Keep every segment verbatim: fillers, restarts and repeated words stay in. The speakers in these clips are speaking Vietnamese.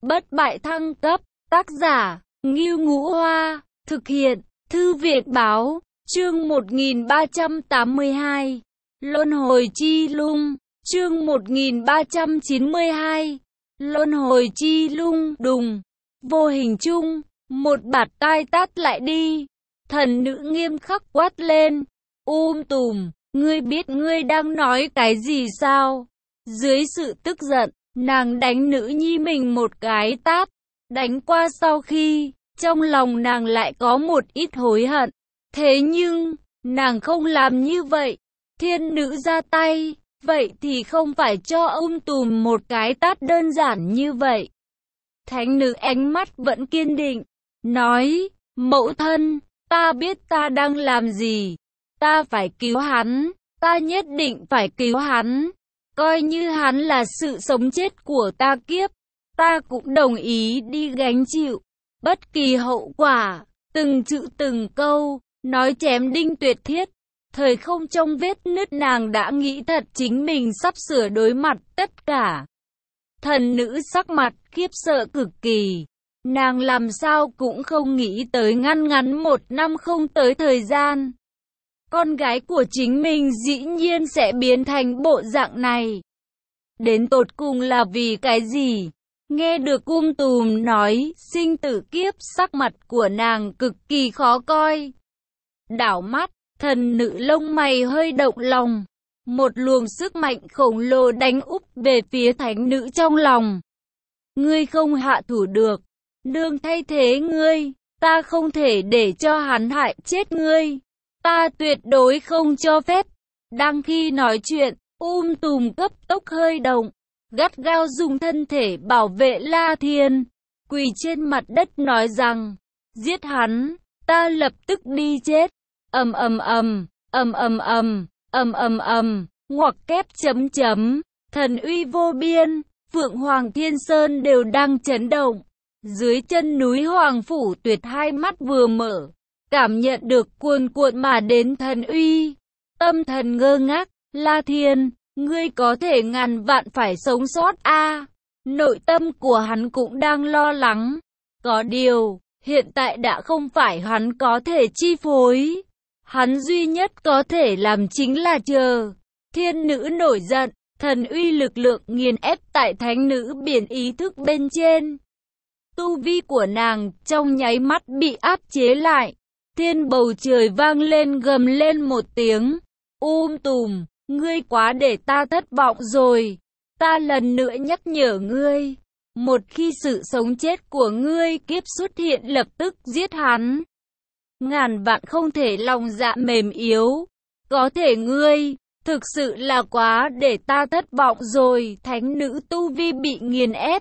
bất bại thăng cấp, tác giả, Ngưu Ngũ Hoa, thực hiện, Thư viện báo, chương một nghìn ba trăm tám mươi hai, Luân hồi chi lung, chương một nghìn ba trăm chín mươi hai, Luân hồi chi lung, đùng, vô hình chung, một bạt tai tát lại đi, thần nữ nghiêm khắc quát lên, um tùm, ngươi biết ngươi đang nói cái gì sao? Dưới sự tức giận, nàng đánh nữ nhi mình một cái tát, đánh qua sau khi, trong lòng nàng lại có một ít hối hận. Thế nhưng, nàng không làm như vậy. Thiên nữ ra tay, vậy thì không phải cho um tùm một cái tát đơn giản như vậy. Thánh nữ ánh mắt vẫn kiên định, nói, mẫu thân, ta biết ta đang làm gì. Ta phải cứu hắn, ta nhất định phải cứu hắn. Coi như hắn là sự sống chết của ta kiếp, ta cũng đồng ý đi gánh chịu bất kỳ hậu quả. Từng chữ từng câu, nói chém đinh tuyệt thiết. Thời không trong vết nứt, nàng đã nghĩ thật chính mình sắp sửa đối mặt tất cả. Thần nữ sắc mặt khiếp sợ cực kỳ. Nàng làm sao cũng không nghĩ tới ngăn ngắn một năm không tới thời gian, con gái của chính mình dĩ nhiên sẽ biến thành bộ dạng này. Đến tột cùng là vì cái gì? Nghe được um tùm nói sinh tử kiếp, sắc mặt của nàng cực kỳ khó coi. Đảo mắt, thần nữ lông mày hơi động lòng. Một luồng sức mạnh khổng lồ đánh úp về phía thánh nữ trong lòng. Ngươi không hạ thủ được, nương thay thế ngươi, ta không thể để cho hắn hại chết ngươi. Ta tuyệt đối không cho phép. Đang khi nói chuyện, um tùm cấp tốc hơi động, gắt gao dùng thân thể bảo vệ La Thiên, quỳ trên mặt đất nói rằng, giết hắn, ta lập tức đi chết. Ầm ầm ầm, ầm ầm ầm, ầm ầm ầm, ngoặc kép chấm chấm, thần uy vô biên, Phượng Hoàng Thiên Sơn đều đang chấn động. Dưới chân núi Hoàng Phủ Tuyệt hai mắt vừa mở, cảm nhận được cuồn cuộn mà đến thần uy, tâm thần ngơ ngác. La Thiên, ngươi có thể ngàn vạn phải sống sót a. À, nội tâm của hắn cũng đang lo lắng. Có điều, hiện tại đã không phải hắn có thể chi phối. Hắn duy nhất có thể làm chính là chờ. Thiên nữ nổi giận, thần uy lực lượng nghiền ép tại thánh nữ biển ý thức bên trên. Tu vi của nàng trong nháy mắt bị áp chế lại. Thiên bầu trời vang lên gầm lên một tiếng. Um tùm, ngươi quá để ta thất vọng rồi. Ta lần nữa nhắc nhở ngươi. Một khi sự sống chết của ngươi kiếp xuất hiện, lập tức giết hắn. Ngàn vạn không thể lòng dạ mềm yếu. Có thể ngươi, thực sự là quá để ta thất vọng rồi. Thánh nữ tu vi bị nghiền ép.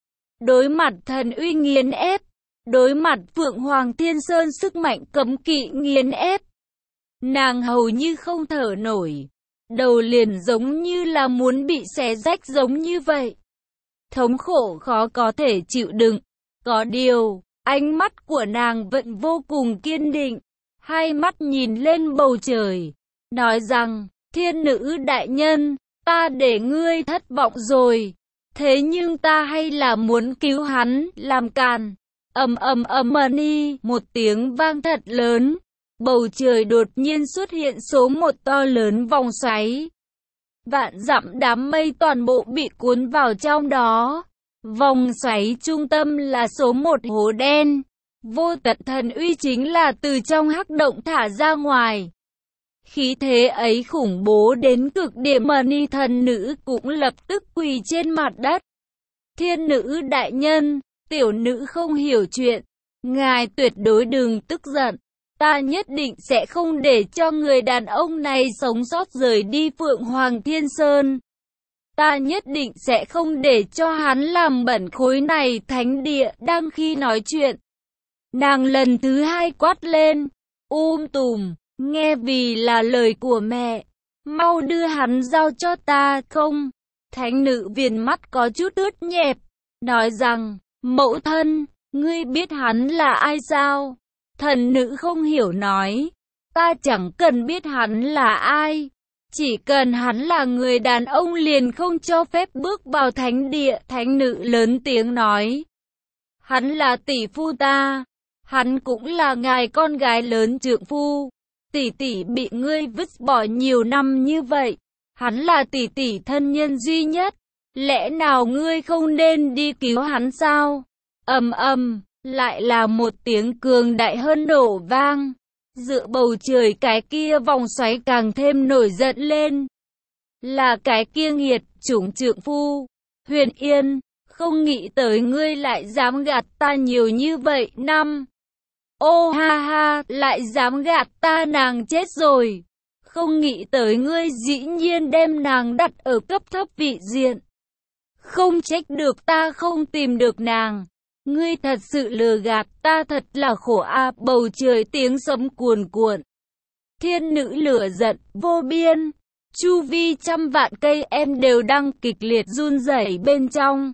Đối mặt thần uy nghiền ép. Đối mặt Phượng Hoàng Thiên Sơn sức mạnh cấm kỵ nghiền ép. Nàng hầu như không thở nổi. Đầu liền giống như là muốn bị xé rách giống như vậy. Thống khổ khó có thể chịu đựng. Có điều, ánh mắt của nàng vẫn vô cùng kiên định. Hai mắt nhìn lên bầu trời, nói rằng, thiên nữ đại nhân, ta để ngươi thất vọng rồi. Thế nhưng ta hay là muốn cứu hắn, làm càn. Ầm ầm ầm ni, một tiếng vang thật lớn. Bầu trời đột nhiên xuất hiện số một to lớn vòng xoáy. Vạn dặm đám mây toàn bộ bị cuốn vào trong đó. Vòng xoáy trung tâm là số một hố đen. Vô tận thần uy chính là từ trong hắc động thả ra ngoài. Khí thế ấy khủng bố đến cực điểm, mà ni thần nữ cũng lập tức quỳ trên mặt đất. Thiên nữ đại nhân, tiểu nữ không hiểu chuyện. Ngài tuyệt đối đừng tức giận. Ta nhất định sẽ không để cho người đàn ông này sống sót rời đi Phượng Hoàng Thiên Sơn. Ta nhất định sẽ không để cho hắn làm bẩn khối này thánh địa. Đang khi nói chuyện, nàng lần thứ hai quát lên, um tùm, nghe vì là lời của mẹ, mau đưa hắn giao cho ta. Không. Thánh nữ viền mắt có chút ướt nhẹp, nói rằng, mẫu thân, ngươi biết hắn là ai sao? Thần nữ không hiểu nói, ta chẳng cần biết hắn là ai, chỉ cần hắn là người đàn ông liền không cho phép bước vào thánh địa. Thánh nữ lớn tiếng nói, Hắn là tỷ phu ta, hắn cũng là ngài con gái lớn trượng phu. Tỷ tỷ bị ngươi vứt bỏ nhiều năm như vậy, hắn là tỷ tỷ thân nhân duy nhất, lẽ nào ngươi không nên đi cứu hắn sao? Ầm ầm, lại là một tiếng cường đại hơn nổ vang. Giữa bầu trời cái kia vòng xoáy càng thêm nổi giận lên. Là cái kia nghiệt chủng trượng phu, Huyền Yên, không nghĩ tới ngươi lại dám gạt ta nhiều như vậy năm. Ô ha ha, lại dám gạt ta, nàng chết rồi. Không nghĩ tới ngươi dĩ nhiên đem nàng đặt ở cấp thấp vị diện. Không trách được ta không tìm được nàng. Ngươi thật sự lừa gạt ta, thật là khổ a. Bầu trời tiếng sấm cuồn cuộn. Thiên nữ lửa giận vô biên. Chu vi trăm vạn cây em đều đang kịch liệt run rẩy bên trong.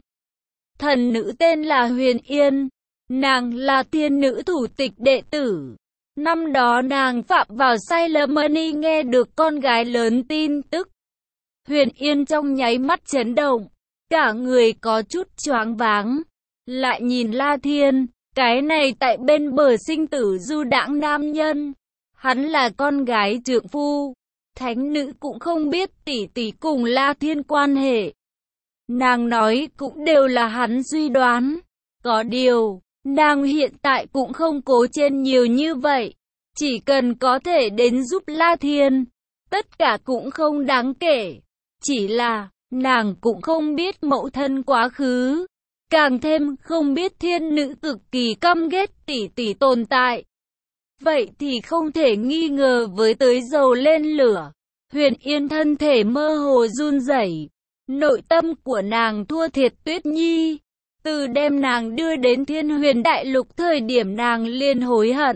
Thần nữ tên là Huyền Yên. Nàng là thiên nữ thủ tịch đệ tử. Năm đó nàng phạm vào sai lầm mani nghe được con gái lớn tin tức. Huyền Yên trong nháy mắt chấn động. Cả người có chút choáng váng. Lại nhìn La Thiên, cái này tại bên bờ sinh tử du đãng nam nhân. Hắn là con gái trượng phu. Thánh nữ cũng không biết tỷ tỷ cùng La Thiên quan hệ. Nàng nói cũng đều là hắn suy đoán. Có điều, nàng hiện tại cũng không cố trên nhiều như vậy. Chỉ cần có thể đến giúp La Thiên, tất cả cũng không đáng kể. Chỉ là, nàng cũng không biết mẫu thân quá khứ. Càng thêm không biết thiên nữ cực kỳ căm ghét tỷ tỷ tồn tại. Vậy thì không thể nghi ngờ với tới dầu lên lửa. Huyền Yên thân thể mơ hồ run rẩy. Nội tâm của nàng thua thiệt Tuyết Nhi. Từ đem nàng đưa đến Thiên Huyền Đại Lục thời điểm nàng liền hối hận.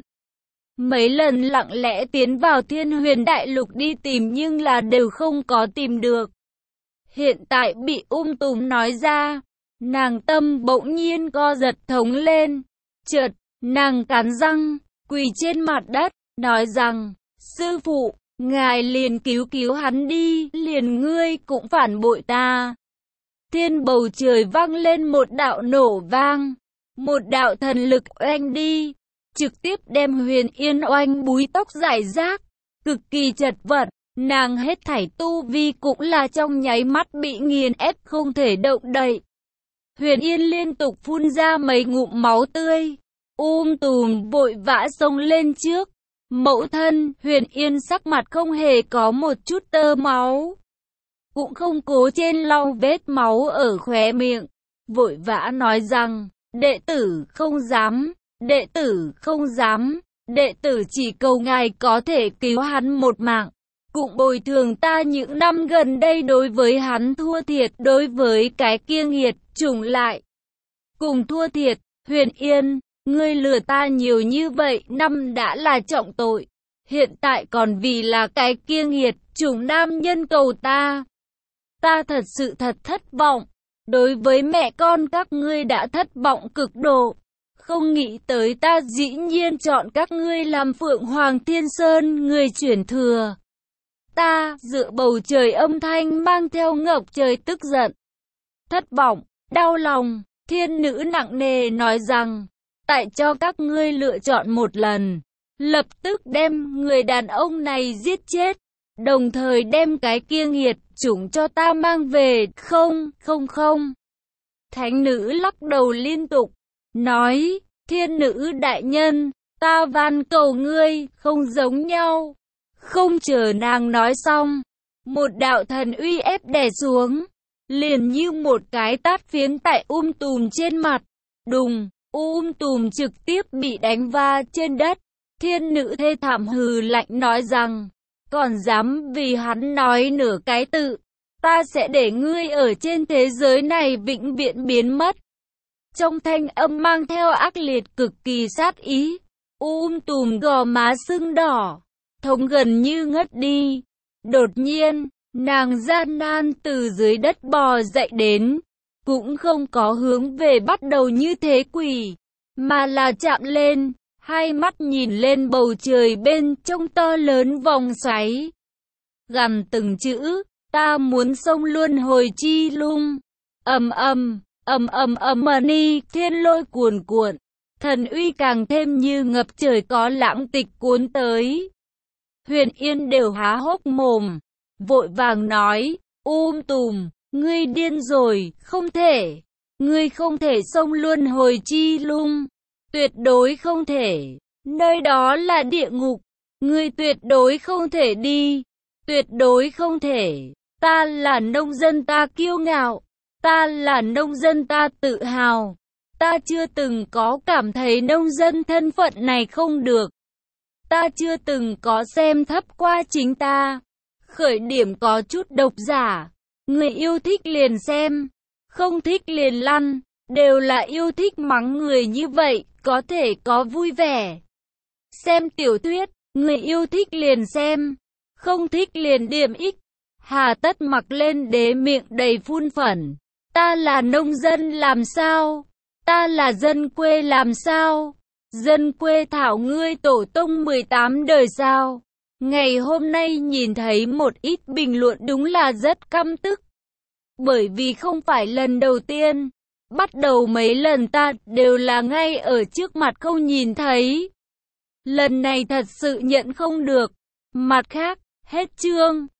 Mấy lần lặng lẽ tiến vào Thiên Huyền Đại Lục đi tìm nhưng là đều không có tìm được. Hiện tại bị ung tùm nói ra. Nàng tâm bỗng nhiên co giật thống lên. Chợt, nàng cắn răng, quỳ trên mặt đất, nói rằng, sư phụ, ngài liền cứu cứu hắn đi, liền ngươi cũng phản bội ta. Thiên bầu trời vang lên một đạo nổ vang, một đạo thần lực oanh đi, trực tiếp đem Huyền Yên oanh búi tóc rải rác, cực kỳ chật vật. Nàng hết thảy tu vi cũng là trong nháy mắt bị nghiền ép không thể động đậy. Huyền Yên liên tục phun ra mấy ngụm máu tươi. Um tùm vội vã xông lên trước. Mẫu thân, Huyền Yên sắc mặt không hề có một chút tơ máu. Cũng không cố trên lau vết máu ở khóe miệng. Vội vã nói rằng, đệ tử không dám, đệ tử không dám, đệ tử chỉ cầu ngài có thể cứu hắn một mạng. Cũng bồi thường ta những năm gần đây đối với hắn thua thiệt, đối với cái kia nghiệt chủng lại. Cùng thua thiệt, Huyền Yên, ngươi lừa ta nhiều như vậy năm đã là trọng tội. Hiện tại còn vì là cái kia nghiệt chủng nam nhân cầu ta. Ta thật sự thật thất vọng. Đối với mẹ con các ngươi đã thất vọng cực độ. Không nghĩ tới ta dĩ nhiên chọn các ngươi làm Phượng Hoàng Thiên Sơn người chuyển thừa. Ta, dựa bầu trời âm thanh mang theo ngập trời tức giận. Thất vọng, đau lòng, thiên nữ nặng nề nói rằng, tại cho các ngươi lựa chọn một lần, lập tức đem người đàn ông này giết chết, đồng thời đem cái kia nghiệt chủng cho ta mang về, không, không không. Thánh nữ lắc đầu liên tục, nói, thiên nữ đại nhân, ta van cầu ngươi, không giống nhau. Không chờ nàng nói xong, một đạo thần uy ép đè xuống, liền như một cái tát phiến tại Um Tùm trên mặt. Đùng, Um Tùm trực tiếp bị đánh va trên đất. Thiên nữ thê thảm hừ lạnh nói rằng, còn dám vì hắn nói nửa cái tự, ta sẽ để ngươi ở trên thế giới này vĩnh viễn biến mất. Trong thanh âm mang theo ác liệt cực kỳ sát ý, Um Tùm gò má sưng đỏ, thống gần như ngất đi. Đột nhiên, nàng gian nan từ dưới đất bò dậy đến, cũng không có hướng về bắt đầu như thế quỷ, mà là chạm lên, hai mắt nhìn lên bầu trời bên trong to lớn vòng xoáy. Gằn từng chữ, ta muốn xông luân hồi chi lung. Ầm ầm, ầm ầm ầm ni, thiên lôi cuồn cuộn, thần uy càng thêm như ngập trời, có lãng tịch cuốn tới. Huyền Yên đều há hốc mồm, vội vàng nói, um tùm, ngươi điên rồi, không thể, ngươi không thể xông luân hồi chi lung, tuyệt đối không thể, nơi đó là địa ngục, ngươi tuyệt đối không thể đi, tuyệt đối không thể, ta là nông dân ta kiêu ngạo, ta là nông dân ta tự hào, ta chưa từng có cảm thấy nông dân thân phận này không được. Ta chưa từng có xem thấp qua chính ta. Khởi điểm có chút độc giả. Người yêu thích liền xem, không thích liền lăn. Đều là yêu thích mắng người như vậy, có thể có vui vẻ. Xem tiểu thuyết, người yêu thích liền xem, không thích liền điểm ích. Hà tất mặc lên đế miệng đầy phun phẩn. Ta là nông dân làm sao? Ta là dân quê làm sao? Dân quê thảo ngươi tổ tông mười tám đời sao? Ngày hôm nay nhìn thấy một ít bình luận đúng là rất căm tức. Bởi vì không phải lần đầu tiên. Bắt đầu mấy lần ta đều là ngay ở trước mặt không nhìn thấy. Lần này thật sự nhận không được. Mặt khác, hết chương.